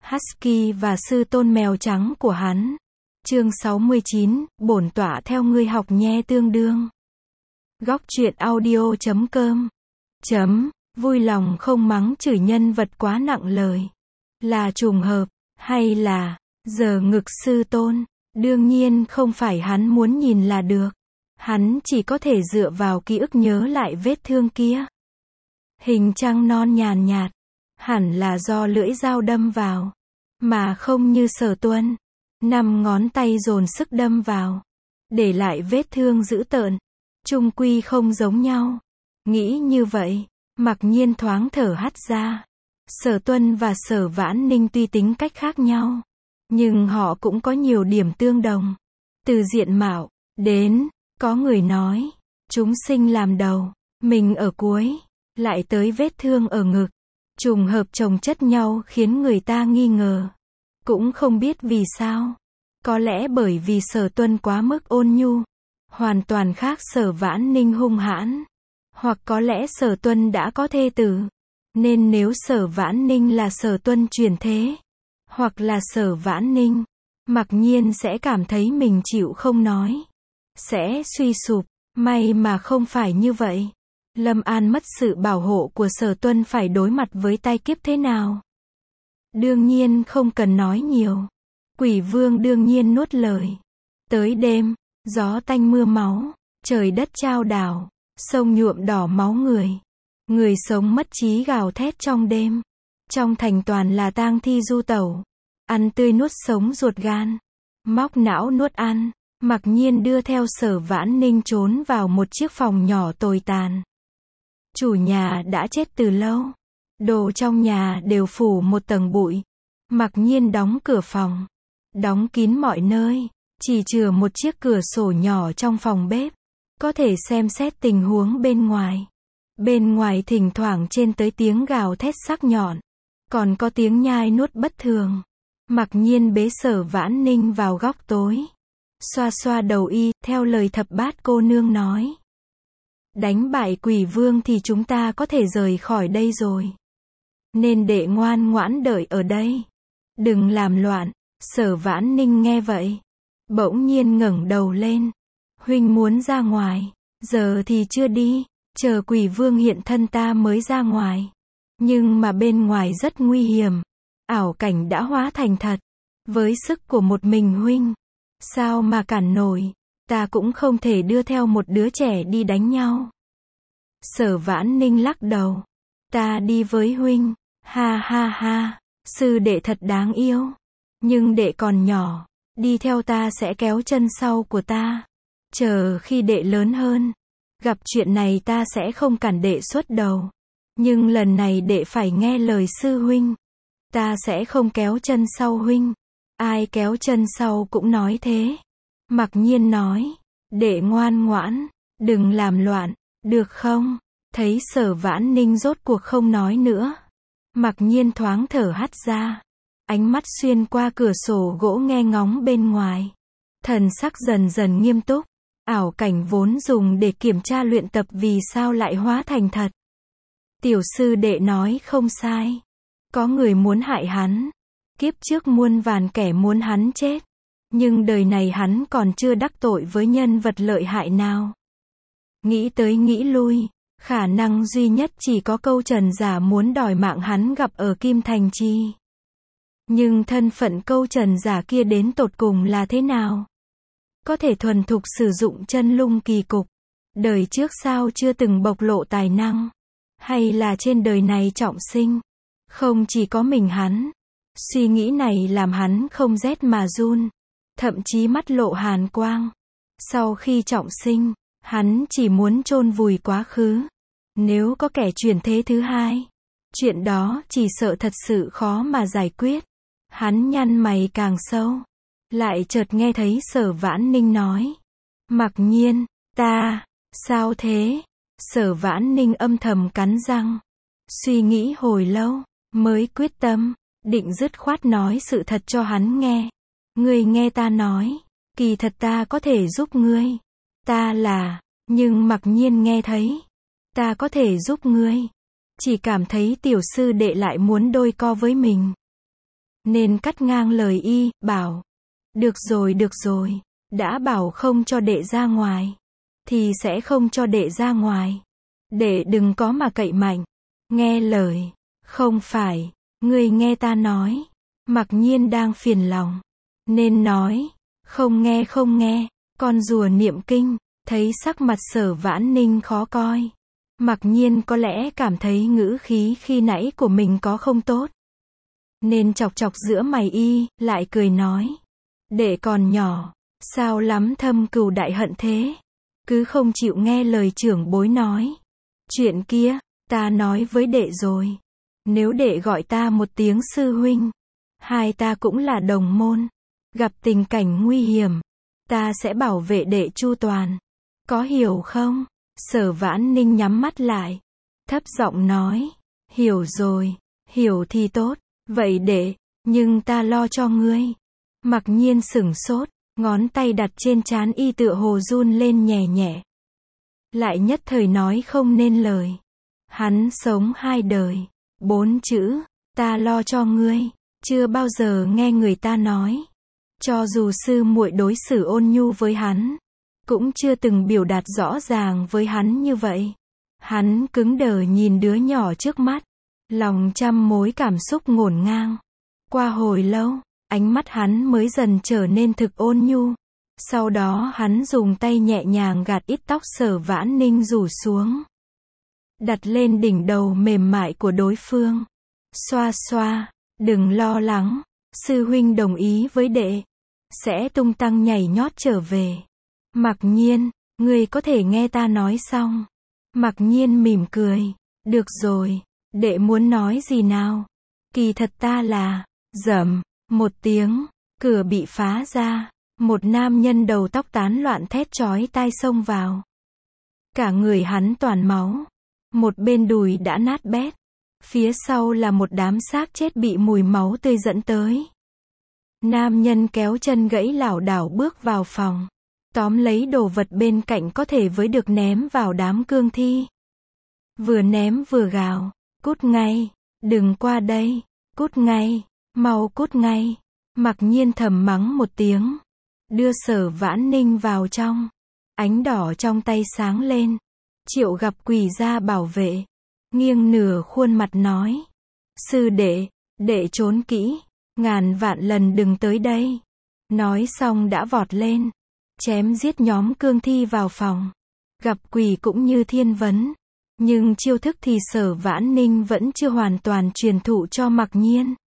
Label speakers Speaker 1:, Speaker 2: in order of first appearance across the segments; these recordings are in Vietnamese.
Speaker 1: Husky và sư tôn mèo trắng của hắn. Chương 69, bổn tọa theo ngươi học nhe tương đương. Góc truyện audio.com. Vui lòng không mắng chửi nhân vật quá nặng lời. Là trùng hợp, hay là, giờ ngực sư tôn. Đương nhiên không phải hắn muốn nhìn là được. Hắn chỉ có thể dựa vào ký ức nhớ lại vết thương kia. Hình trăng non nhàn nhạt. Hẳn là do lưỡi dao đâm vào. Mà không như Sở Tuân. 5 ngón tay dồn sức đâm vào. Để lại vết thương dữ tợn. Chung quy không giống nhau. Nghĩ như vậy, Mặc Nhiên thoáng thở hắt ra. Sở Tuân và Sở Vãn Ninh tuy tính cách khác nhau, nhưng họ cũng có nhiều điểm tương đồng. Từ diện mạo đến, có người nói, chúng sinh làm đầu, mình ở cuối, lại tới vết thương ở ngực. Trùng hợp chồng chất nhau khiến người ta nghi ngờ. Cũng không biết vì sao. Có lẽ bởi vì Sở Tuân quá mức ôn nhu, hoàn toàn khác Sở Vãn Ninh hung hãn. Hoặc có lẽ Sở Tuân đã có thê tử, nên nếu Sở Vãn Ninh là Sở Tuân chuyển thế, hoặc là Sở Vãn Ninh, Mặc Nhiên sẽ cảm thấy mình chịu không nói, sẽ suy sụp. May mà không phải như vậy. Lâm An mất sự bảo hộ của Sở Tuân phải đối mặt với tai kiếp thế nào? Đương nhiên không cần nói nhiều. Quỷ Vương đương nhiên nuốt lời. Tới đêm, gió tanh mưa máu, trời đất chao đảo, sông nhuộm đỏ máu người. Người sống mất trí gào thét trong đêm. Trong thành toàn là tang thi du tẩu. Ăn tươi nuốt sống ruột gan. Móc não nuốt ăn. Mặc Nhiên đưa theo Sở Vãn Ninh trốn vào một chiếc phòng nhỏ tồi tàn. Chủ nhà đã chết từ lâu. Đồ trong nhà đều phủ một tầng bụi. Mặc Nhiên đóng cửa phòng. Đóng kín mọi nơi. Chỉ chừa một chiếc cửa sổ nhỏ trong phòng bếp. Có thể xem xét tình huống bên ngoài. Bên ngoài thỉnh thoảng trên tới tiếng gào thét sắc nhọn. Còn có tiếng nhai nuốt bất thường. Mặc Nhiên bế Sở Vãn Ninh vào góc tối. Xoa xoa đầu y, theo lời thập bát cô nương nói. Đánh bại Quỷ Vương thì chúng ta có thể rời khỏi đây rồi. Nên đệ ngoan ngoãn đợi ở đây. Đừng làm loạn. Sở Vãn Ninh nghe vậy, bỗng nhiên ngẩng đầu lên. Huynh muốn ra ngoài, giờ thì chưa đi, chờ Quỷ Vương hiện thân ta mới ra ngoài. Nhưng mà bên ngoài rất nguy hiểm. Ảo cảnh đã hóa thành thật. Với sức của một mình huynh, sao mà cản nổi. Ta cũng không thể đưa theo một đứa trẻ đi đánh nhau. Sở Vãn Ninh lắc đầu. Ta đi với huynh. Ha ha ha. Sư đệ thật đáng yêu. Nhưng đệ còn nhỏ. Đi theo ta sẽ kéo chân sau của ta. Chờ khi đệ lớn hơn. Gặp chuyện này ta sẽ không cản đệ xuất đầu. Nhưng lần này đệ phải nghe lời sư huynh. Ta sẽ không kéo chân sau huynh. Ai kéo chân sau cũng nói thế. Mặc Nhiên nói. Đệ ngoan ngoãn. Đừng làm loạn. Được không? Thấy Sở Vãn Ninh rốt cuộc không nói nữa. Mặc Nhiên thoáng thở hắt ra. Ánh mắt xuyên qua cửa sổ gỗ nghe ngóng bên ngoài. Thần sắc dần dần nghiêm túc. Ảo cảnh vốn dùng để kiểm tra luyện tập vì sao lại hóa thành thật. Tiểu sư đệ nói không sai. Có người muốn hại hắn. Kiếp trước muôn vàn kẻ muốn hắn chết. Nhưng đời này hắn còn chưa đắc tội với nhân vật lợi hại nào. Nghĩ tới nghĩ lui. Khả năng duy nhất chỉ có câu Trần giả muốn đòi mạng hắn gặp ở Kim Thành Chi. Nhưng thân phận câu Trần giả kia đến tột cùng là thế nào? Có thể thuần thục sử dụng chân lung kỳ cục. Đời trước sao chưa từng bộc lộ tài năng? Hay là trên đời này trọng sinh? Không chỉ có mình hắn. Suy nghĩ này làm hắn không rét mà run. Thậm chí mắt lộ hàn quang. Sau khi trọng sinh, hắn chỉ muốn chôn vùi quá khứ. Nếu có kẻ chuyển thế thứ hai, chuyện đó chỉ sợ thật sự khó mà giải quyết. Hắn nhăn mày càng sâu. Lại chợt nghe thấy Sở Vãn Ninh nói. Mặc Nhiên, ta, sao thế? Sở Vãn Ninh âm thầm cắn răng. Suy nghĩ hồi lâu, mới quyết tâm, định dứt khoát nói sự thật cho hắn nghe. Ngươi nghe ta nói, kỳ thật ta có thể giúp ngươi. Ta là, nhưng Mặc Nhiên nghe thấy. Ta có thể giúp ngươi. Chỉ cảm thấy tiểu sư đệ lại muốn đôi co với mình. nên cắt ngang lời y, bảo. Được rồi, đã bảo không cho đệ ra ngoài, thì sẽ không cho đệ ra ngoài. Đệ đừng có mà cậy mạnh, nghe lời. Không phải, ngươi nghe ta nói. Mặc Nhiên đang phiền lòng, nên nói, không nghe, con rùa niệm kinh. Thấy sắc mặt Sở Vãn Ninh khó coi, Mặc Nhiên có lẽ cảm thấy ngữ khí khi nãy của mình có không tốt, nên chọc chọc giữa mày y, lại cười nói. Đệ còn nhỏ, sao lắm thâm cừu đại hận thế, cứ không chịu nghe lời trưởng bối nói. Chuyện kia, ta nói với đệ rồi, nếu đệ gọi ta một tiếng sư huynh, hai ta cũng là đồng môn, gặp tình cảnh nguy hiểm, ta sẽ bảo vệ đệ chu toàn. Có hiểu không? Sở Vãn Ninh nhắm mắt lại, thấp giọng nói. Hiểu rồi, hiểu thì tốt, vậy đệ, nhưng ta lo cho ngươi. Mặc Nhiên sửng sốt, ngón tay đặt trên trán y tựa hồ run lên nhẹ nhẹ. Lại nhất thời nói không nên lời. Hắn sống 2 đời, 4 chữ, ta lo cho ngươi, chưa bao giờ nghe người ta nói. Cho dù sư muội đối xử ôn nhu với hắn, cũng chưa từng biểu đạt rõ ràng với hắn như vậy. Hắn cứng đờ nhìn đứa nhỏ trước mắt, lòng trăm mối cảm xúc ngổn ngang. Qua hồi lâu, ánh mắt hắn mới dần trở nên thực ôn nhu. Sau đó hắn dùng tay nhẹ nhàng gạt ít tóc Sở Vãn Ninh rủ xuống, đặt lên đỉnh đầu mềm mại của đối phương. Xoa xoa, đừng lo lắng, sư huynh đồng ý với đệ, sẽ tung tăng nhảy nhót trở về. Mặc Nhiên, ngươi có thể nghe ta nói xong. Mặc Nhiên mỉm cười. Được rồi, đệ muốn nói gì nào? Kỳ thật ta là, rầm, một tiếng, cửa bị phá ra. Một nam nhân đầu tóc tán loạn thét chói tai xông vào. Cả người hắn toàn máu. Một bên đùi đã nát bét. Phía sau là một đám xác chết bị mùi máu tươi dẫn tới. Nam nhân kéo chân gãy lảo đảo bước vào phòng, tóm lấy đồ vật bên cạnh có thể với được ném vào đám cương thi. Vừa ném vừa gào, cút ngay, đừng qua đây, cút ngay, mau cút ngay. Mặc Nhiên thầm mắng một tiếng, đưa Sở Vãn Ninh vào trong. Ánh đỏ trong tay sáng lên. Triệu Gặp quỳ ra bảo vệ, nghiêng nửa khuôn mặt nói. Sư đệ, đệ trốn kỹ, ngàn vạn lần đừng tới đây. Nói xong đã vọt lên, chém giết nhóm cương thi vào phòng. Gặp quỷ cũng như thiên vấn, nhưng chiêu thức thì Sở Vãn Ninh vẫn chưa hoàn toàn truyền thụ cho Mặc Nhiên.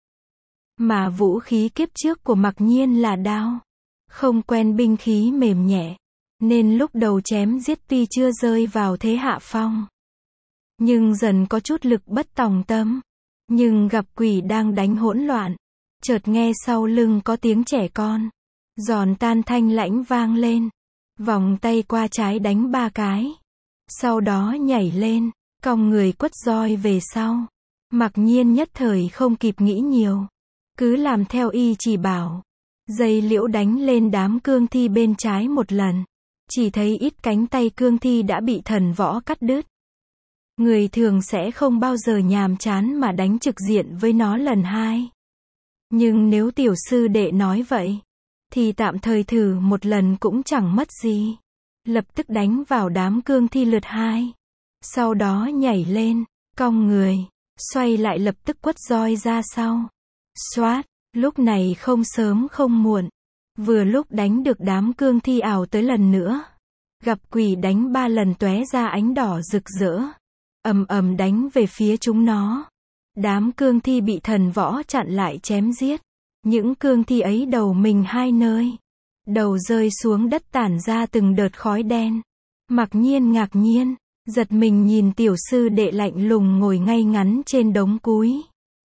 Speaker 1: Mà vũ khí kiếp trước của Mặc Nhiên là đao, không quen binh khí mềm nhẹ, nên lúc đầu chém giết tuy chưa rơi vào thế hạ phong, nhưng dần có chút lực bất tòng tâm. Nhưng Gặp quỷ đang đánh hỗn loạn, chợt nghe sau lưng có tiếng trẻ con, giòn tan thanh lãnh vang lên, vòng tay qua trái đánh 3 cái, sau đó nhảy lên, cong người quất roi về sau. Mặc Nhiên nhất thời không kịp nghĩ nhiều, cứ làm theo y chỉ bảo. Dây liễu đánh lên đám cương thi bên trái một lần, chỉ thấy ít cánh tay cương thi đã bị thần võ cắt đứt. Người thường sẽ không bao giờ nhàm chán mà đánh trực diện với nó lần 2. Nhưng nếu tiểu sư đệ nói vậy, thì tạm thời thử một lần cũng chẳng mất gì. Lập tức đánh vào đám cương thi lượt 2. Sau đó nhảy lên, cong người, xoay lại lập tức quất roi ra sau. Xoát, lúc này không sớm không muộn. Vừa lúc đánh được đám cương thi ảo tới lần nữa. Gặp quỷ đánh 3 lần tóe ra ánh đỏ rực rỡ. Ầm ầm đánh về phía chúng nó. Đám cương thi bị thần võ chặn lại chém giết. Những cương thi ấy đầu mình 2 nơi. Đầu rơi xuống đất tản ra từng đợt khói đen. Mặc Nhiên ngạc nhiên, giật mình nhìn tiểu sư đệ lạnh lùng ngồi ngay ngắn trên đống cúi.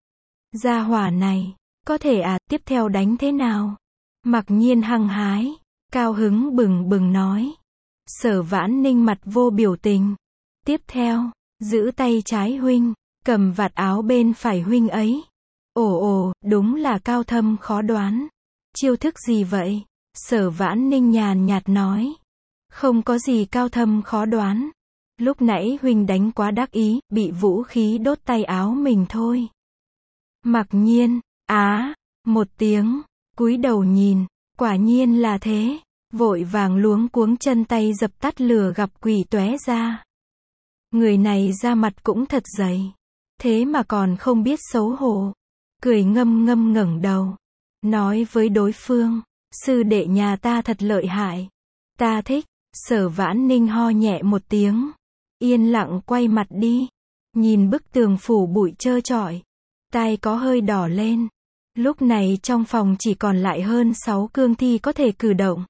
Speaker 1: Gia hỏa này, có thể à, tiếp theo đánh thế nào? Mặc Nhiên hăng hái, cao hứng bừng bừng nói. Sở Vãn Ninh mặt vô biểu tình. Tiếp theo, giữ tay trái huynh, cầm vạt áo bên phải huynh ấy. Ồ, đúng là cao thâm khó đoán. Chiêu thức gì vậy? Sở Vãn Ninh nhàn nhạt nói. Không có gì cao thâm khó đoán. Lúc nãy huynh đánh quá đắc ý, bị vũ khí đốt tay áo mình thôi. Mặc Nhiên, một tiếng, cúi đầu nhìn, quả nhiên là thế, vội vàng luống cuống chân tay dập tắt lửa gặp quỷ tóe ra. Người này da mặt cũng thật dày, thế mà còn không biết xấu hổ, cười ngâm ngâm ngẩng đầu, nói với đối phương, sư đệ nhà ta thật lợi hại, ta thích. Sở Vãn Ninh ho nhẹ một tiếng, yên lặng quay mặt đi, nhìn bức tường phủ bụi trơ trọi, tai có hơi đỏ lên. Lúc này trong phòng chỉ còn lại hơn 6 cương thi có thể cử động.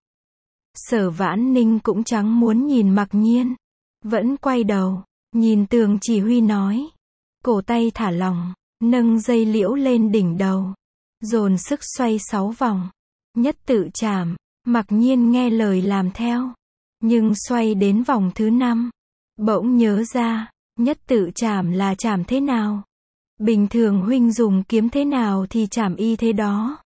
Speaker 1: Sở Vãn Ninh cũng chẳng muốn nhìn Mặc Nhiên, vẫn quay đầu, nhìn tường chỉ huy nói, cổ tay thả lỏng, nâng dây liễu lên đỉnh đầu, dồn sức xoay 6 vòng, nhất tự chạm. Mặc Nhiên nghe lời làm theo, nhưng xoay đến vòng thứ 5, bỗng nhớ ra, nhất tự chạm là chạm thế nào? Bình thường huynh dùng kiếm thế nào thì chạm y thế đó.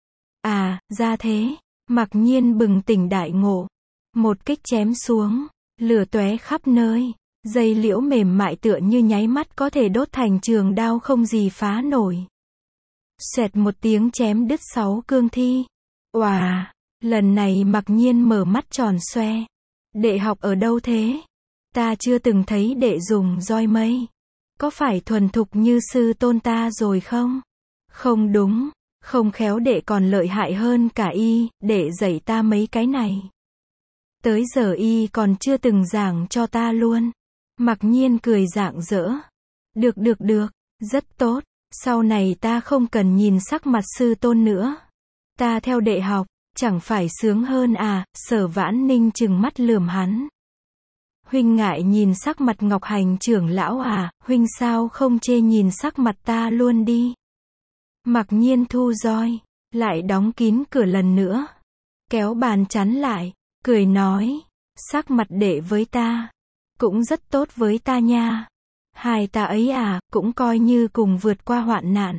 Speaker 1: À, ra thế. Mặc Nhiên bừng tỉnh đại ngộ, một kích chém xuống, lửa tóe khắp nơi, dây liễu mềm mại tựa như nháy mắt có thể đốt thành trường đao không gì phá nổi. Xoẹt một tiếng chém đứt 6 cương thi. Oà, lần này Mặc Nhiên mở mắt tròn xoe. Đệ học ở đâu thế? Ta chưa từng thấy đệ dùng roi mây. Có phải thuần thục như sư tôn ta rồi không? Không đúng, không khéo đệ còn lợi hại hơn cả y, đệ dạy ta mấy cái này. Tới giờ y còn chưa từng giảng cho ta luôn. Mặc Nhiên cười rạng rỡ. Được, rất tốt, sau này ta không cần nhìn sắc mặt sư tôn nữa. Ta theo đệ học, chẳng phải sướng hơn à? Sở Vãn Ninh trừng mắt lườm hắn. Huynh ngại nhìn sắc mặt Ngọc Hành trưởng lão à, huynh sao không chê nhìn sắc mặt ta luôn đi. Mặc Nhiên thu roi, lại đóng kín cửa lần nữa, kéo bàn chắn lại, cười nói, sắc mặt đệ với ta, cũng rất tốt với ta nha. Hai ta ấy à, cũng coi như cùng vượt qua hoạn nạn.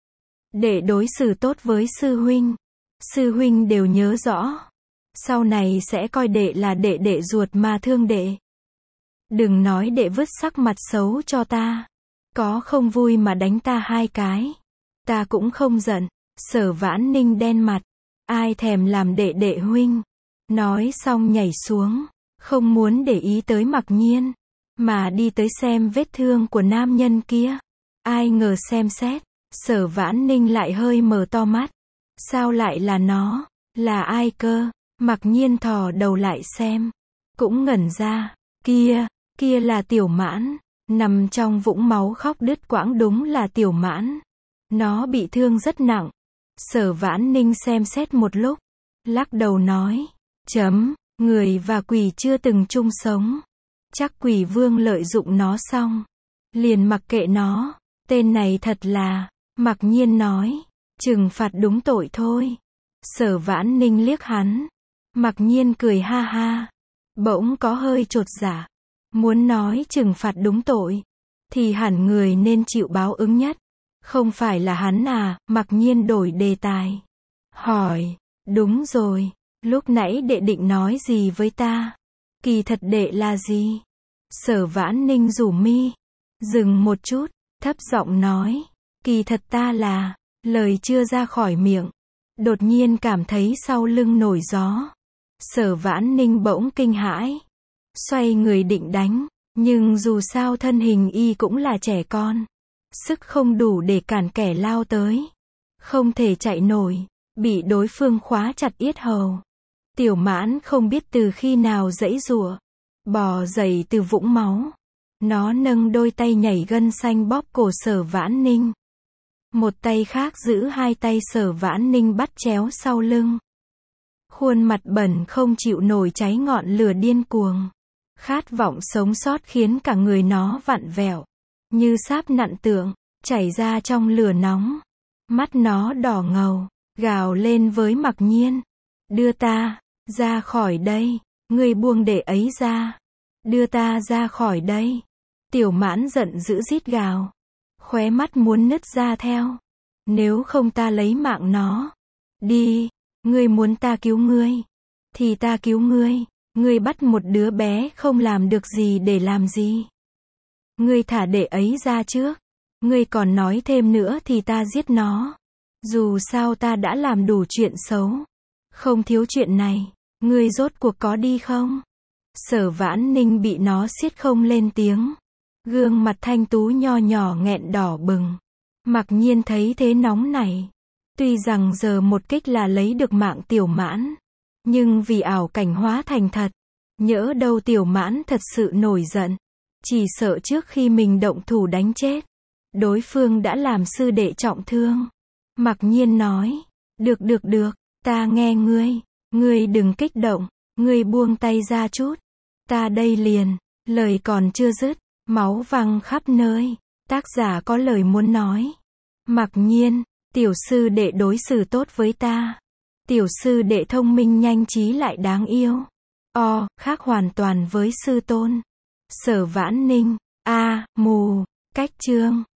Speaker 1: Đệ đối xử tốt với sư huynh đều nhớ rõ. Sau này sẽ coi đệ là đệ ruột mà thương đệ. Đừng nói đệ vứt sắc mặt xấu cho ta. Có không vui mà đánh ta 2 cái. Ta cũng không giận. Sở Vãn Ninh đen mặt. Ai thèm làm đệ huynh. Nói xong nhảy xuống. Không muốn để ý tới Mặc Nhiên. Mà đi tới xem vết thương của nam nhân kia. Ai ngờ xem xét. Sở Vãn Ninh lại hơi mở to mắt. Sao lại là nó? Là ai cơ? Mặc Nhiên thò đầu lại xem. Cũng ngẩn ra. Kia là Tiểu Mãn. Nằm trong vũng máu khóc đứt quãng, đúng là Tiểu Mãn. Nó bị thương rất nặng. Sở Vãn Ninh xem xét một lúc. Lắc đầu nói. Người và quỷ chưa từng chung sống. Chắc quỷ vương lợi dụng nó xong. Liền mặc kệ nó. Tên này thật là. Mặc Nhiên nói. Trừng phạt đúng tội thôi. Sở Vãn Ninh liếc hắn. Mặc Nhiên cười ha ha. Bỗng có hơi chột dạ. Muốn nói trừng phạt đúng tội. Thì hẳn người nên chịu báo ứng nhất. Không phải là hắn à? Mặc Nhiên đổi đề tài. Hỏi. Đúng rồi. Lúc nãy đệ định nói gì với ta? Kỳ thật đệ là gì? Sở Vãn Ninh rủ mi. Dừng một chút. Thấp giọng nói. Kỳ thật ta là. Lời chưa ra khỏi miệng. Đột nhiên cảm thấy sau lưng nổi gió. Sở Vãn Ninh bỗng kinh hãi. Xoay người định đánh. Nhưng dù sao thân hình y cũng là trẻ con. Sức không đủ để cản kẻ lao tới. Không thể chạy nổi. Bị đối phương khóa chặt yết hầu. Tiểu Mãn không biết từ khi nào giãy giụa. Bò dậy từ vũng máu. Nó nâng đôi tay nhảy gân xanh bóp cổ Sở Vãn Ninh. Một tay khác giữ 2 tay Sở Vãn Ninh bắt chéo sau lưng. Khuôn mặt bẩn không chịu nổi cháy ngọn lửa điên cuồng. Khát vọng sống sót khiến cả người nó vặn vẹo. Như sáp nặn tượng, chảy ra trong lửa nóng. Mắt nó đỏ ngầu, gào lên với Mặc Nhiên. Đưa ta ra khỏi đây. Ngươi buông đệ ấy ra. Đưa ta ra khỏi đây. Tiểu Mãn giận dữ rít gào. Khóe mắt muốn nứt ra theo. Nếu không ta lấy mạng nó. Đi. Ngươi muốn ta cứu ngươi. Thì ta cứu ngươi. Ngươi bắt một đứa bé không làm được gì để làm gì. Ngươi thả đệ ấy ra trước. Ngươi còn nói thêm nữa thì ta giết nó. Dù sao ta đã làm đủ chuyện xấu. Không thiếu chuyện này. Ngươi rốt cuộc có đi không? Sở Vãn Ninh bị nó siết không lên tiếng. Gương mặt thanh tú nho nhỏ nghẹn đỏ bừng. Mặc nhiên thấy thế nóng nảy. Tuy rằng giờ một kích là lấy được mạng Tiểu Mãn. Nhưng vì ảo cảnh hóa thành thật. Nhỡ đâu Tiểu Mãn thật sự nổi giận. Chỉ sợ trước khi mình động thủ đánh chết. Đối phương đã làm sư đệ trọng thương. Mặc nhiên nói. Được, ta nghe ngươi. Ngươi đừng kích động. Ngươi buông tay ra chút. Ta đây liền. Lời còn chưa dứt. Máu văng khắp nơi. Tác giả có lời muốn nói. Mặc nhiên. Tiểu sư đệ đối xử tốt với ta. Tiểu sư đệ thông minh nhanh trí lại đáng yêu. Khác hoàn toàn với sư tôn. Sở Vãn Ninh. Mù. Cách chương.